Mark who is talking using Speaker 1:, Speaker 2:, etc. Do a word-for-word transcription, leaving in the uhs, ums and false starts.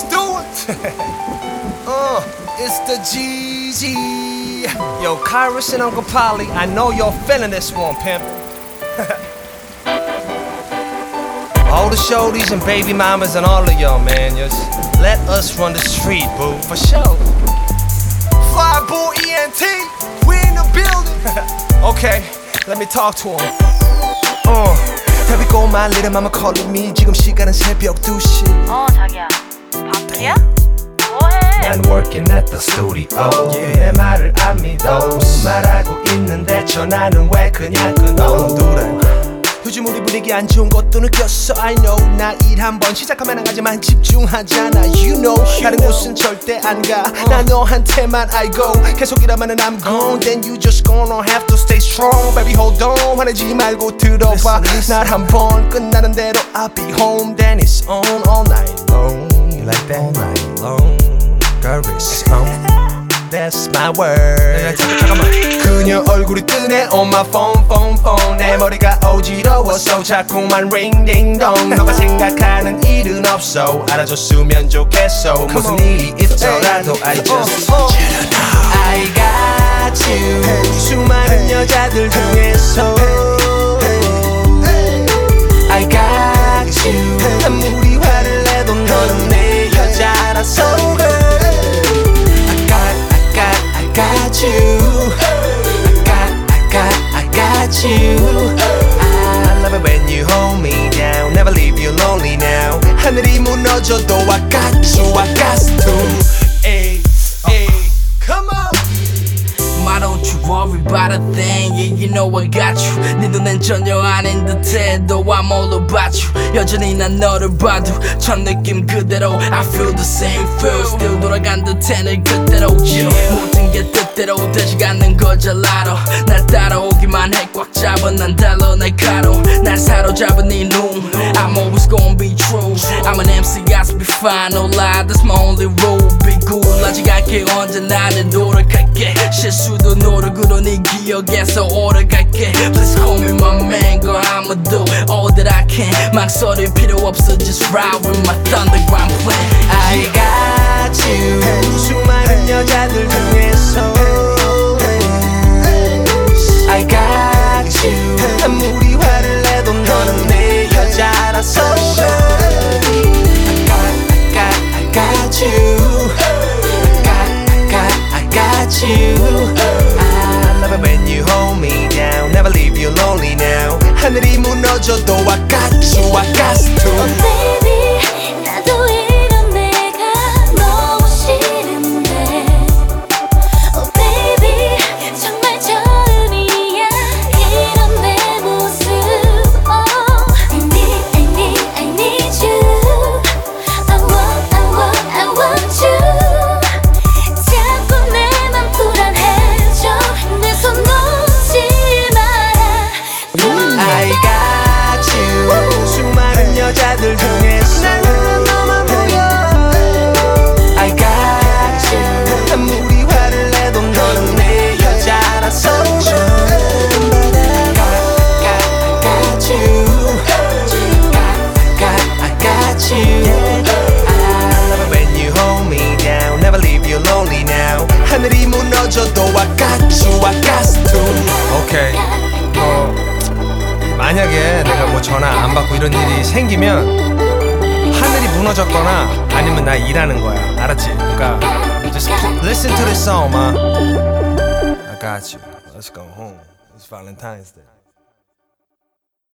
Speaker 1: Let's do it. uh, it's the G G. Yo, Kyrus and Uncle Polly, I know you're feeling this one, pimp. All the shorties and baby mamas and all of y'all, man, just let us run the street, boo, for sure. Fly Bull E N T, we in the building. Okay, let me talk to him. Uh, there we go, my little mama calling me. 지금 시간은 새벽 두 시.
Speaker 2: 어, 자기야, 밖이야? 뭐해?
Speaker 1: I'm working at the studio. Yeah. 내 말을 안 믿어. 말하고 있는데 전화는 왜 그냥 끊어? 요즘 우리 분위기 안 좋은 것도 느꼈어. I know 나 일 한번 시작하면 안 가지만 집중하잖아. You know 다른 곳은 절대 안 가. 나 너한테만 I go. 계속 일하면은 I'm gone. Then you just gonna have to stay strong. Baby hold on. 화내지 말고 들어봐. 날 한번 끝나는 대로 I'll be home. Then it's on all night long. You like that night long? Girl it's on. That's my word. 잠깐만. 그녀 얼굴이 뜨네 on my phone, phone, phone. 내 머리가 어지러워서 자꾸만 ring ding dong. 너가 생각하는 일은 없어. 알아줬으면 좋겠어. 무슨 일이 있더라도 I just want you to know I got you. 수많은 여자들 중에서 I got you. 아무리 화를 내도 너는 내 여자라서 got you. I got, I got, I got you. I love it when you hold me down. Never leave you lonely now. 하늘이 무너져도 I got you, I got to. Ay, ay, come on.
Speaker 3: Why don't you worry about a thing? Yeah, you know I got you. 네 눈엔 전혀 아닌 듯해. Though I'm all about you. 여전히 난 너를 봐도 첫 느낌 그대로 I feel the same feel. Still 돌아간 듯해 늘 그대로. Yeah. 모든 게 뜻대로 되지 않는 걸 잘 알아. 날 따라오기만 해 꽉 잡은 난 달러 날 가로. 날 사로잡은 네 눈. I'm always gonna be true. I'm an M C, I be fine, no lie. That's my only rule. Be good. 아직 알게 언제나 늘 노력할게. 실수도 노력으로 네 기억에서 오래갈게. Please call me my man, girl, I'ma do all that I can. 망설일 필요 없어, just ride with my thunderground plan.
Speaker 1: I got you. 수많은 여자들 중에서 I got you. 아무리 화를 내도 너는 내 여자라서 I got, I got, I got you. I got, I got, I got you. I love it when you hold me down. Never leave you lonely now. 하늘이 무너져도 I got you, I got to.
Speaker 2: Oh baby, 나도 이런 내가 너무 싫은데. Oh baby, 정말 처음이야 이런 내 모습. Oh, I need, I need, I need you. I want, I want, I want you. 자꾸 내 맘 불안해져. 내 손 놓지 마라.
Speaker 1: I got you. 수많은 여자들 중에서 너만 보여. I got you. 아무리 화를 내도 너는 내 여자라서 I got, I got you. I got, I got you. I love it when you hold me down. Never leave you lonely now. 하늘이 무너져도 I got you, I got to. Okay. 어, 만약에 내가 뭐 전화 안 받고 이런 일이 생기면 하늘이 무너졌거나 아니면 나 일하는 거야. 알았지? 그러니까 just listen to this song, ma. I got you. Let's go home. It's Valentine's Day.